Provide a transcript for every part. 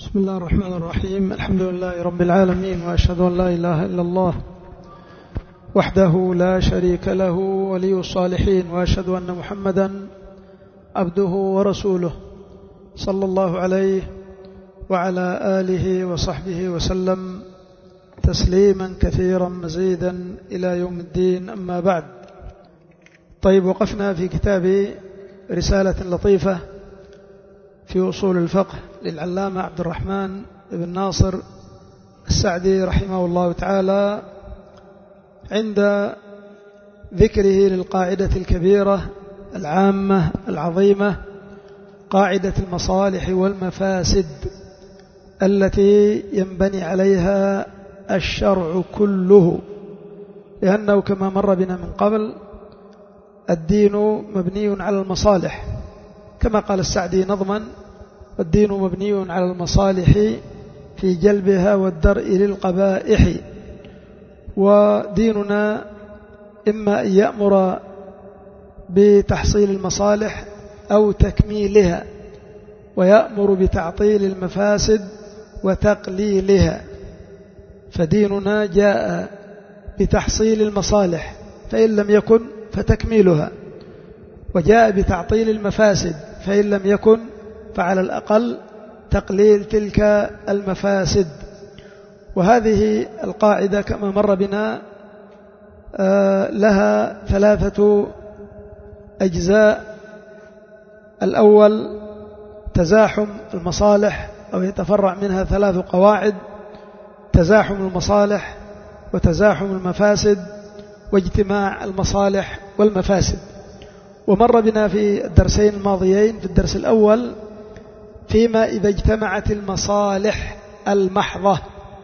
بسم الله الرحمن الرحيم. الحمد لله رب العالمين، وأشهد أن لا إله إلا الله وحده لا شريك له ولي الصالحين، وأشهد أن محمدا عبده ورسوله صلى الله عليه وعلى آله وصحبه وسلم تسليما كثيرا مزيدا إلى يوم الدين. أما بعد، طيب، وقفنا في كتاب رسالة لطيفة في أصول الفقه للعلامة عبد الرحمن بن ناصر السعدي رحمه الله تعالى، عند ذكره للقاعدة الكبيرة العامة العظيمة، قاعدة المصالح والمفاسد التي ينبني عليها الشرع كله، لأنه كما مر بنا من قبل الدين مبني على المصالح، كما قال السعدي نظما: والدين مبني على المصالح في جلبها والدرء للقبائح. وديننا إما أن يأمر بتحصيل المصالح أو تكميلها، ويأمر بتعطيل المفاسد وتقليلها. فديننا جاء بتحصيل المصالح فإن لم يكن فتكميلها، وجاء بتعطيل المفاسد فإن لم يكن فعلى الأقل تقليل تلك المفاسد. وهذه القاعدة كما مر بنا لها 3 أجزاء. الأول تزاحم المصالح، أو يتفرع منها 3 قواعد: تزاحم المصالح، وتزاحم المفاسد، واجتماع المصالح والمفاسد. ومر بنا في الدرسين الماضيين، في الدرس الأول فيما إذا اجتمعت المصالح المحضة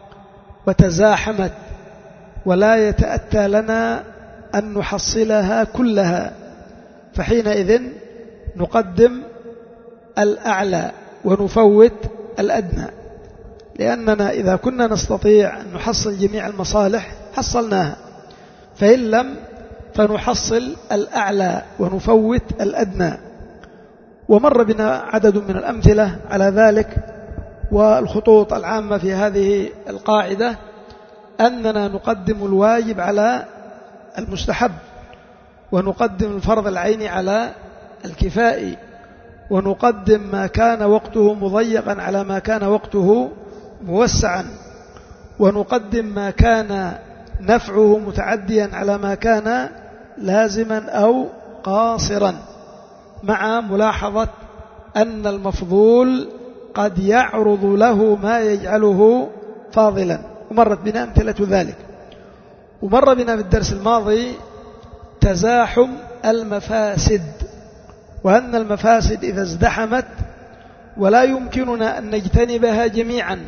وتزاحمت ولا يتأتى لنا أن نحصلها كلها، فحينئذ نقدم الأعلى ونفوت الأدنى، لأننا إذا كنا نستطيع أن نحصل جميع المصالح حصلناها، فإن لم فنحصل الأعلى ونفوت الأدنى. ومر بنا عدد من الأمثلة على ذلك. والخطوط العامة في هذه القاعدة أننا نقدم الواجب على المستحب، ونقدم الفرض العيني على الكفائي، ونقدم ما كان وقته مضيقا على ما كان وقته موسعا، ونقدم ما كان نفعه متعديا على ما كان لازما أو قاصرا، مع ملاحظة أن المفضول قد يعرض له ما يجعله فاضلا. ومرت بنا أمثلة ذلك. ومر بنا في الدرس الماضي تزاحم المفاسد، وأن المفاسد إذا ازدحمت ولا يمكننا أن نجتنبها جميعا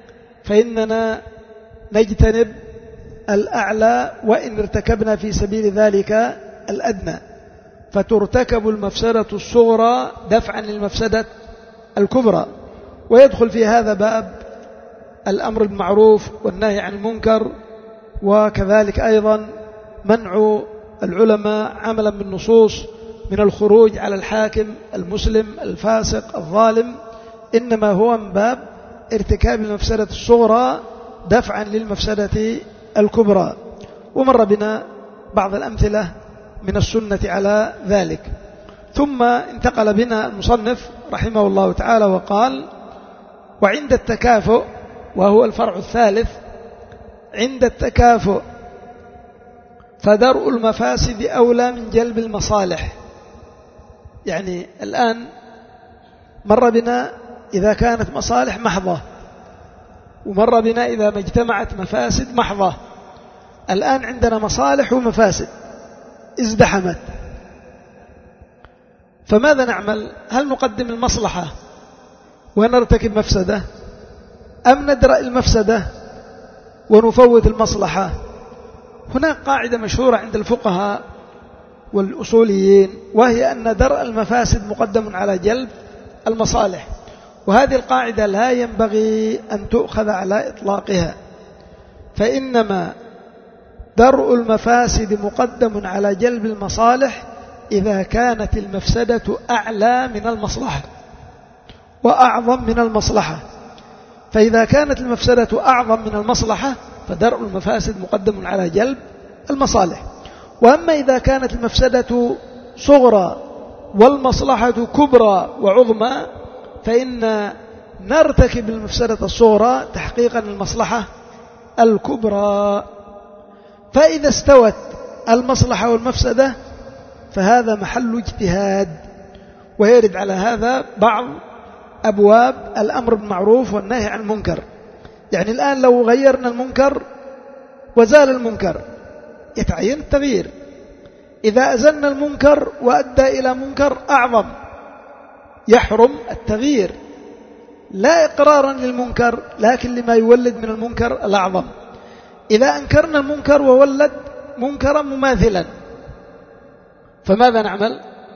فإننا نجتنب الأعلى، وإن ارتكبنا في سبيل ذلك الأدنى، فترتكب المفسدة الصغرى دفعا للمفسدة الكبرى. ويدخل في هذا باب الأمر بالمعروف والنهي عن المنكر، وكذلك أيضا منع العلماء عملا بالنصوص من الخروج على الحاكم المسلم الفاسق الظالم، إنما هو من باب ارتكاب المفسدة الصغرى دفعا للمفسدة الكبرى. ومر بنا بعض الأمثلة من السنة على ذلك. ثم انتقل بنا المصنف رحمه الله تعالى وقال: وعند التكافؤ، وهو الفرع الثالث، عند التكافؤ فدرء المفاسد أولى من جلب المصالح. يعني الآن مر بنا إذا كانت مصالح محضة، ومر بنا إذا ما اجتمعت مفاسد محضة. الآن عندنا مصالح ومفاسد ازدحمت، فماذا نعمل؟ هل نقدم المصلحة ونرتكب مفسدة، أم ندرأ المفسدة ونفوت المصلحة؟ هناك قاعدة مشهورة عند الفقهاء والأصوليين، وهي أن درء المفاسد مقدم على جلب المصالح. وهذه القاعدة لا ينبغي أن تؤخذ على إطلاقها، فإنما درء المفاسد مقدم على جلب المصالح إذا كانت المفسدة أعلى من المصلحة وأعظم من المصلحة. فإذا كانت المفسدة أعظم من المصلحة فدرء المفاسد مقدم على جلب المصالح. وأما إذا كانت المفسدة صغرى والمصلحة كبرى وعظمى فإن نرتكب المفسدة الصغرى تحقيقا المصلحة الكبرى. فإذا استوت المصلحة والمفسدة فهذا محل اجتهاد، ويرد على هذا بعض أبواب الأمر بالمعروف والنهي عن المنكر. يعني الآن لو غيرنا المنكر وزال المنكر يتعين التغيير. إذا أزلنا المنكر وأدى إلى منكر أعظم يحرم التغيير، لا إقرارا للمنكر لكن لما يولد من المنكر الأعظم. إذا أنكرنا المنكر وولد منكرا مماثلا فماذا نعمل؟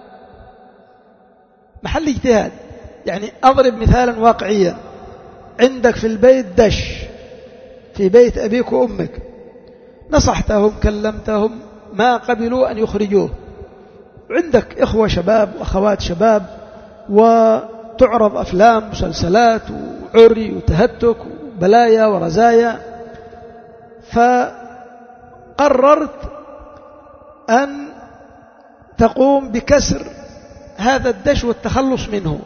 محل اجتهاد. يعني أضرب مثالا واقعيا، عندك في البيت دش في بيت أبيك وأمك، نصحتهم كلمتهم ما قبلوا أن يخرجوه، عندك إخوة شباب وأخوات شباب وتعرض أفلام مسلسلات وعري وتهتك وبلايا ورزايا، فقررت أن تقوم بكسر هذا الدش والتخلص منه.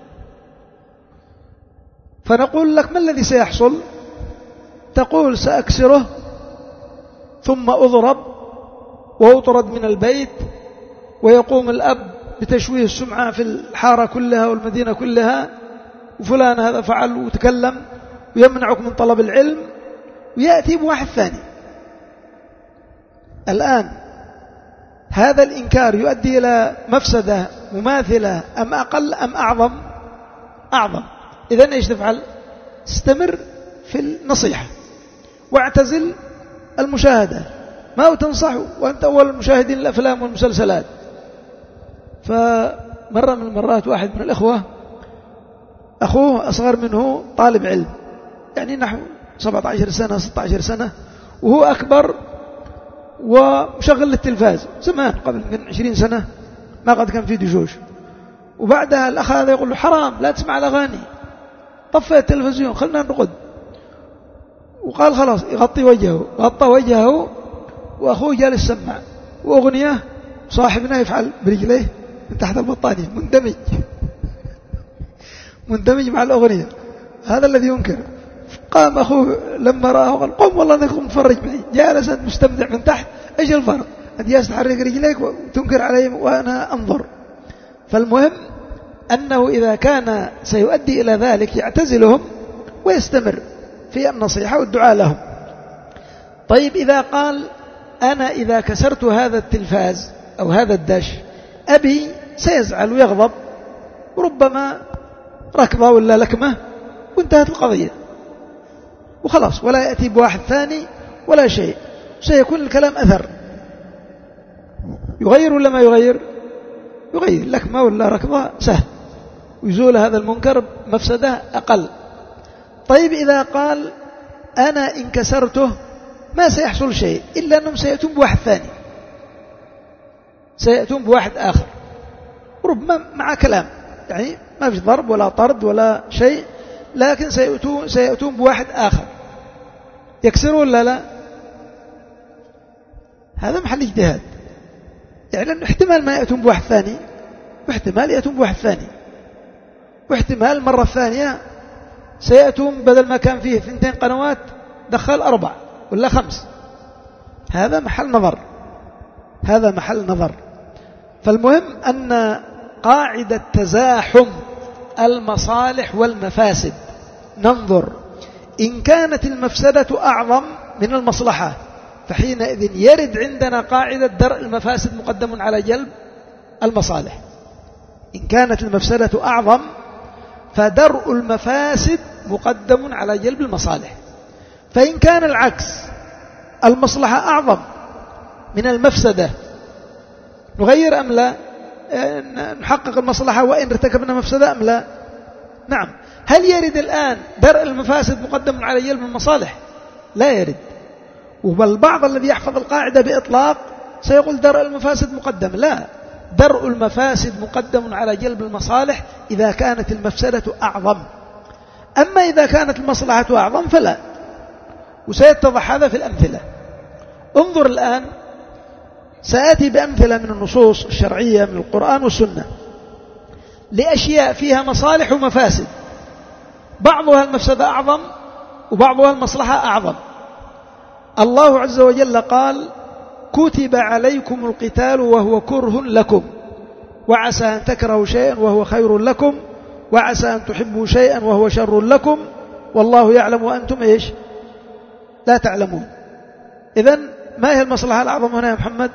فنقول لك ما الذي سيحصل؟ تقول سأكسره ثم أضرب وأطرد من البيت، ويقوم الأب بتشويه السمعة في الحارة كلها والمدينة كلها، وفلان هذا فعل وتكلم ويمنعك من طلب العلم، ويأتي بواحد ثاني. الآن هذا الإنكار يؤدي إلى مفسدة مماثلة أم أقل أم أعظم؟ أعظم. إذن إيش تفعل؟ استمر في النصيحة واعتزل المشاهدة، ما هو تنصح وأنت أول المشاهدين الأفلام والمسلسلات. فمرة من المرات واحد من الإخوة أخوه أصغر منه طالب علم، يعني نحو 17 سنة 16 سنة، وهو أكبر ومشغل للتلفاز زمان قبل من 20 سنة ما قد كان في دجوج. وبعدها الأخ هذا يقول له حرام لا تسمع الأغاني، طفى التلفزيون خلنا نرقد. وقال خلاص يغطي وجهه، غطى وجهه وأخوه جالس سمع وأغنية، صاحبنا يفعل برجليه من تحت البطانية مندمج مع الأغنية. هذا الذي ينكر. قام أخوه لما رآه قال قم والله أنك متفرج معي، جالس مستمتع من تحت، إيش الفرق؟ أنت جالس تحرك رجليك وتنكر علي وأنا أنظر. فالمهم أنه إذا كان سيؤدي إلى ذلك يعتزلهم ويستمر في النصيحة والدعاء لهم. طيب إذا قال أنا إذا كسرت هذا التلفاز أو هذا الدش أبي سيزعل ويغضب، وربما ركضة ولا لكمة وانتهت القضية وخلاص، ولا يأتي بواحد ثاني ولا شيء، سيكون الكلام أثر. يغير ولا ما يغير؟ يغير، لكمة ولا ركضة سهل، ويزول هذا المنكر مفسدة أقل. طيب إذا قال أنا إن كسرته ما سيحصل شيء إلا أنهم سيأتون بواحد ثاني، سيأتون بواحد آخر، ربما مع كلام، يعني ما فيش ضرب ولا طرد ولا شيء، لكن سيأتون بواحد آخر يكسرون ولا لا؟ هذا محل اجتهاد. يعني لأنه احتمال ما يأتون بواحد ثاني، واحتمال يأتون بواحد ثاني، واحتمال مرة ثانية سيأتون بدل ما كان فيه 2 قنوات دخل 4 ولا 5. هذا محل نظر، هذا محل نظر. فالمهم أن قاعدة تزاحم المصالح والمفاسد ننظر إن كانت المفسدة أعظم من المصلحة فحينئذ يرد عندنا قاعدة درء المفاسد مقدم على جلب المصالح. إن كانت المفسدة أعظم فدرء المفاسد مقدم على جلب المصالح. فإن كان العكس، المصلحة أعظم من المفسدة، نغير أم لا؟ نحقق المصلحة وإن ارتكبنا مفسدة أم لا؟ نعم. هل يرد الآن درء المفاسد مقدم على جلب المصالح؟ لا يرد. وبل بعض الذي يحفظ القاعدة بإطلاق سيقول درء المفاسد مقدم. لا، درء المفاسد مقدم على جلب المصالح إذا كانت المفسدة أعظم. أما إذا كانت المصلحة أعظم فلا، وسيتضح هذا في الأمثلة. انظر الآن، سآتي بأمثلة من النصوص الشرعية من القرآن والسنة لأشياء فيها مصالح ومفاسد، بعضها المفسدة أعظم وبعضها المصلحة أعظم. الله عز وجل قال: كتب عليكم القتال وهو كره لكم وعسى أن تكرهوا شيئا وهو خير لكم وعسى أن تحبوا شيئا وهو شر لكم والله يعلم وأنتم إيش لا تعلمون. إذن ما هي المصلحة الأعظم هنا يا محمد؟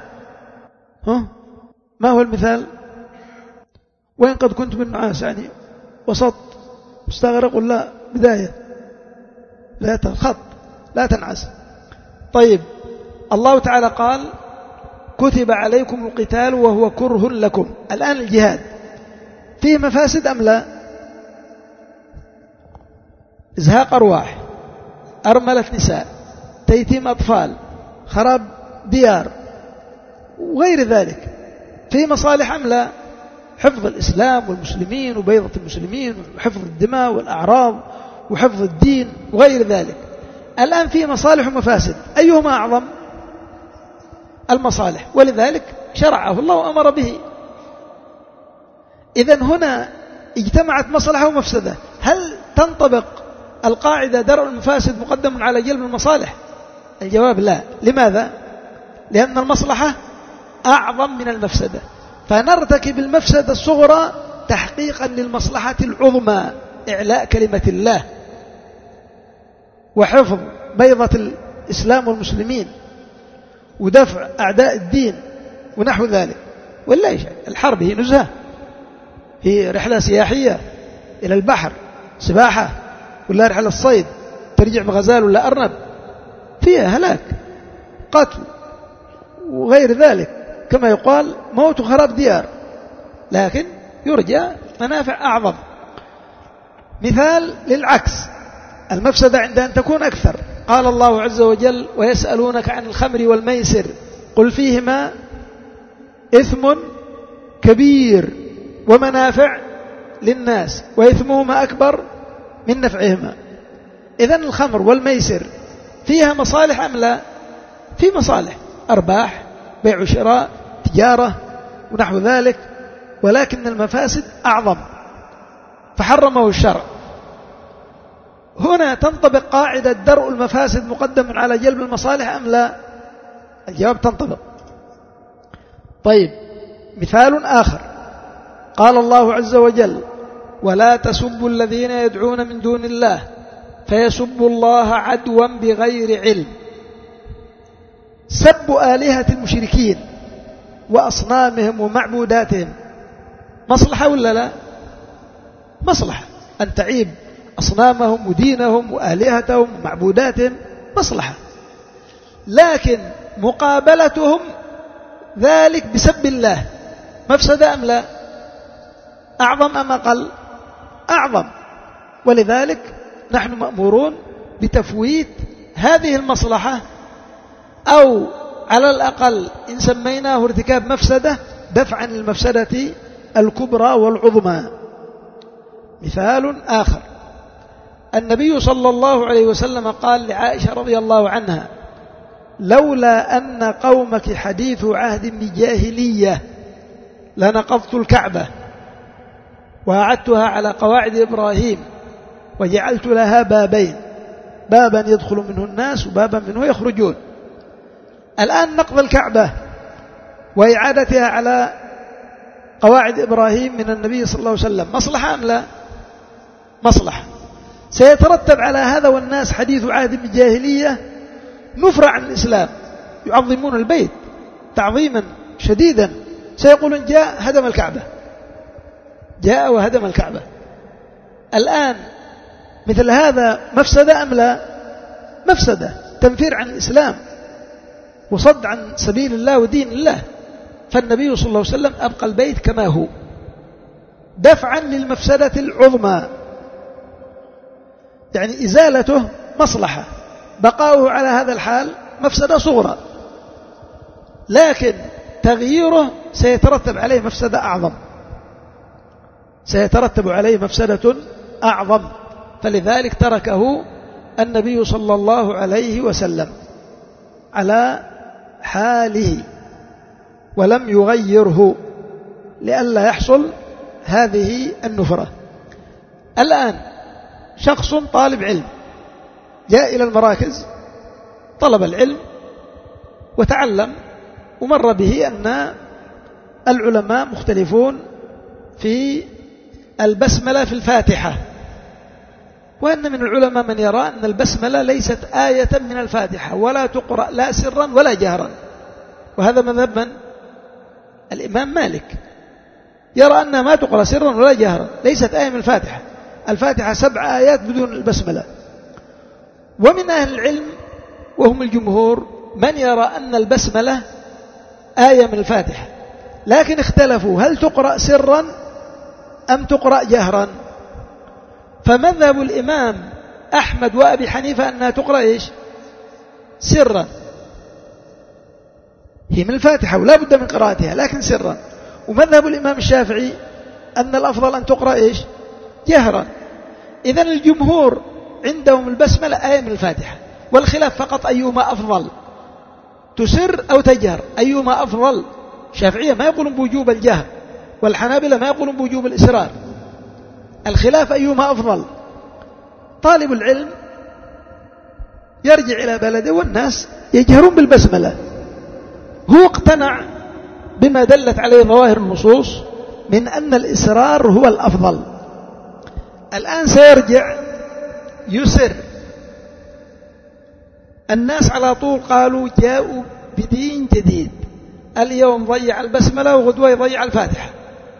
ما هو المثال؟ وإن قد كنت بالنعاس يعني وسط مستغرق ولا بداية؟ لا تخط، لا تنعس. طيب، الله تعالى قال: كتب عليكم القتال وهو كره لكم. الآن الجهاد فيه مفاسد أم لا؟ إزهاق أرواح، أرملة نساء، تيتيم أطفال، خراب ديار وغير ذلك. فيه مصالح أم لا؟ حفظ الإسلام والمسلمين وبيضة المسلمين وحفظ الدماء والأعراض وحفظ الدين وغير ذلك. الآن فيه مصالح ومفاسد، أيهما أعظم؟ المصالح، ولذلك شرعه الله وأمر به. إذن هنا اجتمعت مصلحة ومفسدة، هل تنطبق القاعدة درء المفاسد مقدم على جلب المصالح؟ الجواب لا. لماذا؟ لأن المصلحة أعظم من المفسدة، فنرتكب المفسدة الصغرى تحقيقا للمصلحة العظمى، إعلاء كلمة الله وحفظ بيضة الإسلام والمسلمين ودفع أعداء الدين ونحو ذلك. ولا شيء، الحرب هي نزهة، هي رحلة سياحية إلى البحر، سباحة ولا رحلة الصيد، ترجع بغزال ولا أرنب، فيها هلاك، قتل وغير ذلك، كما يقال موت وخراب ديار، لكن يرجى منافع أعظم. مثال للعكس، المفسدة عند أن تكون أكثر. قال الله عز وجل: ويسألونك عن الخمر والميسر قل فيهما إثم كبير ومنافع للناس وإثمهما أكبر من نفعهما. إذن الخمر والميسر فيها مصالح أم لا؟ في مصالح، أرباح، بيع وشراء، تجارة ونحو ذلك، ولكن المفاسد أعظم فحرمه الشرع. هنا تنطبق قاعدة درء المفاسد مقدم على جلب المصالح أم لا؟ الجواب تنطبق. طيب، مثال آخر، قال الله عز وجل: ولا تسبوا الذين يدعون من دون الله فيسبوا الله عدوا بغير علم. سب آلهة المشركين وأصنامهم ومعبوداتهم مصلحة ولا لا؟ مصلحة، أن تعيب أصنامهم ودينهم وآلهتهم ومعبوداتهم مصلحة، لكن مقابلتهم ذلك بسب الله مفسدة أم لا؟ أعظم أم أقل؟ أعظم. ولذلك نحن مأمورون بتفويت هذه المصلحة، أو على الأقل إن سميناه ارتكاب مفسدة دفعا للمفسدة الكبرى والعظمى. مثال آخر، النبي صلى الله عليه وسلم قال لعائشة رضي الله عنها: لولا أن قومك حديث عهد بجاهلية لنقضت الكعبة وأعدتها على قواعد إبراهيم وجعلت لها بابين، بابا يدخل منه الناس وبابا منه يخرجون. الآن نقض الكعبة وإعادتها على قواعد إبراهيم من النبي صلى الله عليه وسلم مصلحة أم لا؟ مصلحة. سيترتب على هذا والناس حديث عهد بالجاهلية نفر عن الإسلام، يعظمون البيت تعظيما شديدا، سيقولون جاء هدم الكعبة، جاء وهدم الكعبة. الآن مثل هذا مفسدة أم لا؟ مفسدة، تنفير عن الإسلام وصد عن سبيل الله ودين الله. فالنبي صلى الله عليه وسلم أبقى البيت كما هو دفعا للمفسدة العظمى، يعني إزالته مصلحة، بقاؤه على هذا الحال مفسدة صغرى، لكن تغييره سيترتب عليه مفسدة أعظم، سيترتب عليه مفسدة أعظم. فلذلك تركه النبي صلى الله عليه وسلم على حاله ولم يغيره لئلا يحصل هذه النفرة. الآن شخص طالب علم جاء إلى المراكز، طلب العلم وتعلم، ومر به أن العلماء مختلفون في البسملة في الفاتحة، وأن من العلماء من يرى أن البسملة ليست آية من الفاتحة ولا تقرأ لا سرا ولا جهرا، وهذا مذهب من؟ الإمام مالك، يرى أنها ما تقرأ سرا ولا جهرا، ليست آية من الفاتحة. الفاتحة 7 آيات بدون البسملة. ومن أهل العلم وهم الجمهور من يرى أن البسملة آية من الفاتحة، لكن اختلفوا هل تقرأ سرا أم تقرأ جهرا. فمذهب الإمام أحمد وأبي حنيفة أنها تقرأ إيش؟ سرا، هي من الفاتحة ولا بد من قراءتها لكن سرا. ومذهب الإمام الشافعي أن الأفضل أن تقرأ إيش؟ جهرا. إذن الجمهور عندهم البسملة آية من الفاتحة، والخلاف فقط أيهما أفضل، تسر أو تجهر، أيهما أفضل. الشافعية ما يقولون بوجوب الجهر، والحنابلة ما يقولون بوجوب الإسرار، الخلاف أيهما أفضل. طالب العلم يرجع إلى بلده والناس يجهرون بالبسملة، هو اقتنع بما دلت عليه ظواهر النصوص من أن الإسرار هو الأفضل. الآن سيرجع يسر. الناس على طول قالوا جاءوا بدين جديد، اليوم ضيع البسملة وغدوة يضيع الفاتحة،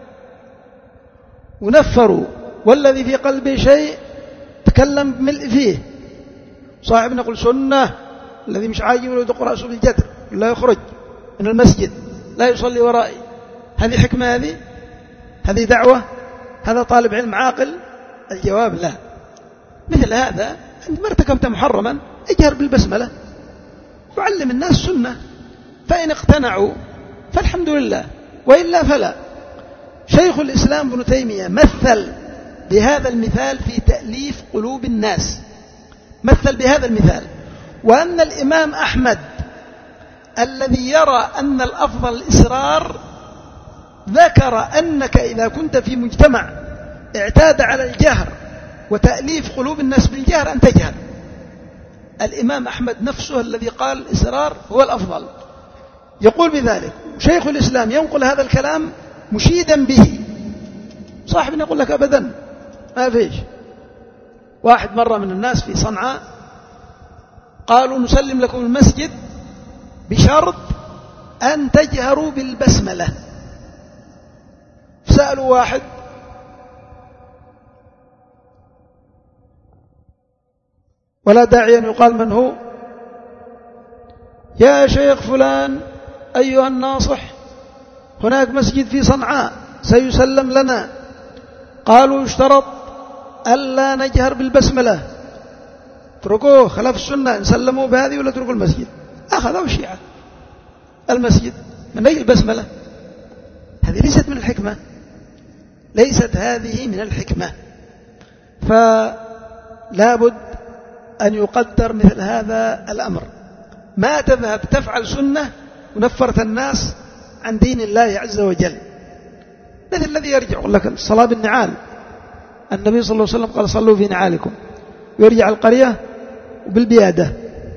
ونفروا، والذي في قلبه شيء تكلم بملء فيه. صاحبنا يقول سنة، الذي مش عاجب له يقرأ رأسه بالجدر لا يخرج من المسجد لا يصلي ورائي. هذه حكمة؟ هذه دعوة؟ هذا طالب علم عاقل؟ الجواب لا. مثل هذا عندما ارتكبت محرما اجهر بالبسملة وعلم الناس سنة، فإن اقتنعوا فالحمد لله، وإلا فلا. شيخ الإسلام ابن تيمية مثل بهذا المثال في تأليف قلوب الناس، مثل بهذا المثال، وأن الإمام أحمد الذي يرى أن الأفضل الإسرار ذكر أنك إذا كنت في مجتمع اعتاد على الجهر وتأليف قلوب الناس بالجهر أن تجهر. الإمام أحمد نفسه الذي قال الإسرار هو الأفضل يقول بذلك. شيخ الإسلام ينقل هذا الكلام مشيدا به. صاحبنا يقول لك أبدا ما فيش. واحد مرة من الناس في صنعاء قالوا نسلم لكم المسجد بشرط أن تجهروا بالبسملة. سألوا واحد ولا داعي أن يقال من هو، يا شيخ فلان أيها الناصح، هناك مسجد في صنعاء سيسلم لنا، قالوا يشترط ألا نجهر بالبسملة، اتركوه خلاف السنة، نسلموا بهذه ولا تركوا المسجد. أخذوا الشيعة المسجد من أجل البسملة. هذه ليست من الحكمة، ليست هذه من الحكمة. فلا بد أن يقدر مثل هذا الأمر. ما تذهب تفعل سنة ونفرت الناس عن دين الله عز وجل، مثل الذي يرجع يقول لك الصلاة بالنعال، النبي صلى الله عليه وسلم قال صلوا في نعالكم، ويرجع القرية وبالبيادة،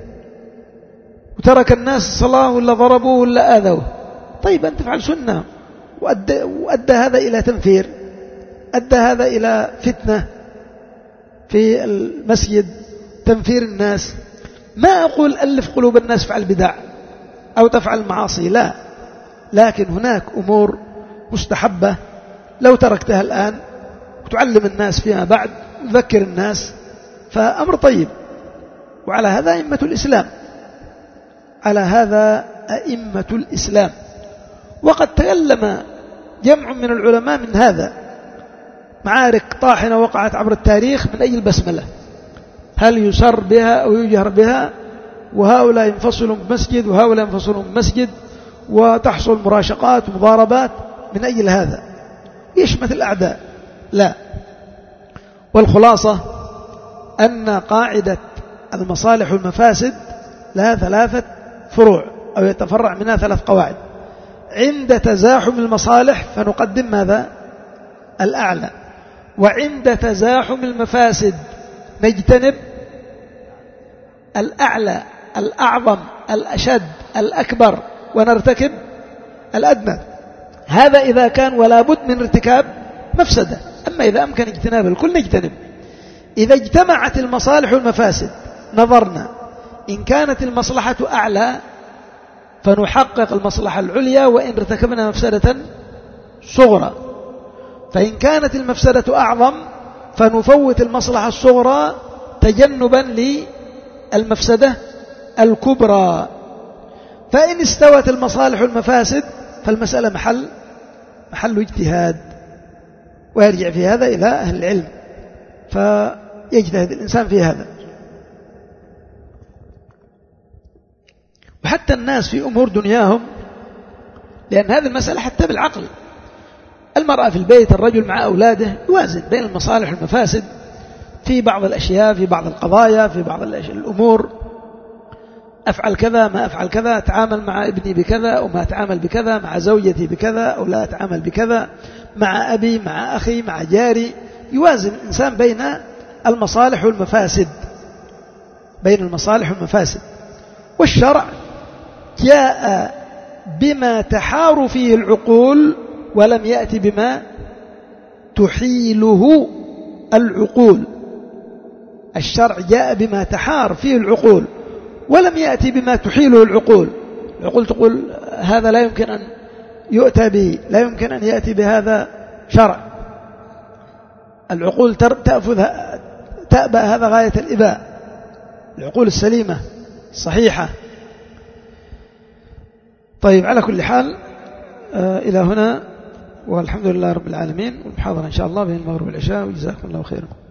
وترك الناس الصلاة ولا ضربوه ولا آذوه. طيب أن تفعل سنة، وأدى هذا إلى تنفير، أدى هذا إلى فتنة في المسجد، تنفير الناس. ما أقول ألف قلوب الناس فعل بدع أو تفعل المعاصي، لا، لكن هناك أمور مستحبة لو تركتها الآن وتعلم الناس فيما بعد وذكر الناس فأمر طيب. وعلى هذا أئمة الإسلام، على هذا أئمة الإسلام. وقد تكلم جمع من العلماء من هذا، معارك طاحنة وقعت عبر التاريخ من أجل البسملة، هل يسر بها أو يجهر بها، وهؤلاء ينفصلون بمسجد وهؤلاء ينفصلون بمسجد، وتحصل مراشقات ومضاربات من أجل هذا، يشمت الأعداء. لا. والخلاصة أن قاعدة المصالح والمفاسد لها 3 فروع أو يتفرع منها 3 قواعد. عند تزاحم المصالح فنقدم ماذا؟ الأعلى، وعند تزاحم المفاسد نجتنب الأعلى الأعظم الأشد الأكبر ونرتكب الأدنى. هذا إذا كان ولا بد من ارتكاب مفسدة. أما إذا أمكن اجتناب الكل نجتنب. إذا اجتمعت المصالح والمفاسد نظرنا، إن كانت المصلحة أعلى فنحقق المصلحة العليا وإن ارتكبنا مفسدة صغرى، فإن كانت المفسدة أعظم فنفوت المصلحة الصغرى تجنبا للمفسدة الكبرى. فإن استوت المصالح والمفاسد فالمسألة محل اجتهاد، ويرجع في هذا إلى أهل العلم، فيجتهد الإنسان في هذا. وحتى الناس في أمور دنياهم، لأن هذه المسألة حتى بالعقل، المرأة في البيت، الرجل مع أولاده يوازن بين المصالح والمفاسد في بعض الأشياء، في بعض القضايا، في بعض الأمور. أفعل كذا ما أفعل كذا، أتعامل مع ابني بكذا أو ما أتعامل بكذا، مع زوجتي بكذا أو لا أتعامل بكذا، مع أبي مع أخي مع جاري. يوازن الإنسان بين المصالح والمفاسد، بين المصالح والمفاسد. والشرع جاء بما تحار فيه العقول ولم يأتي بما تحيله العقول. الشرع جاء بما تحار فيه العقول ولم يأتي بما تحيله العقول. العقول تقول هذا لا يمكن أن يؤتى به، لا يمكن أن يأتي بهذا شرع. العقول تأبى هذا غاية الإباء، العقول السليمة الصحيحة. طيب، على كل حال إلى هنا، والحمد لله رب العالمين. والمحاضرة إن شاء الله بين المغرب والعشاء، وجزاكم الله خيرا.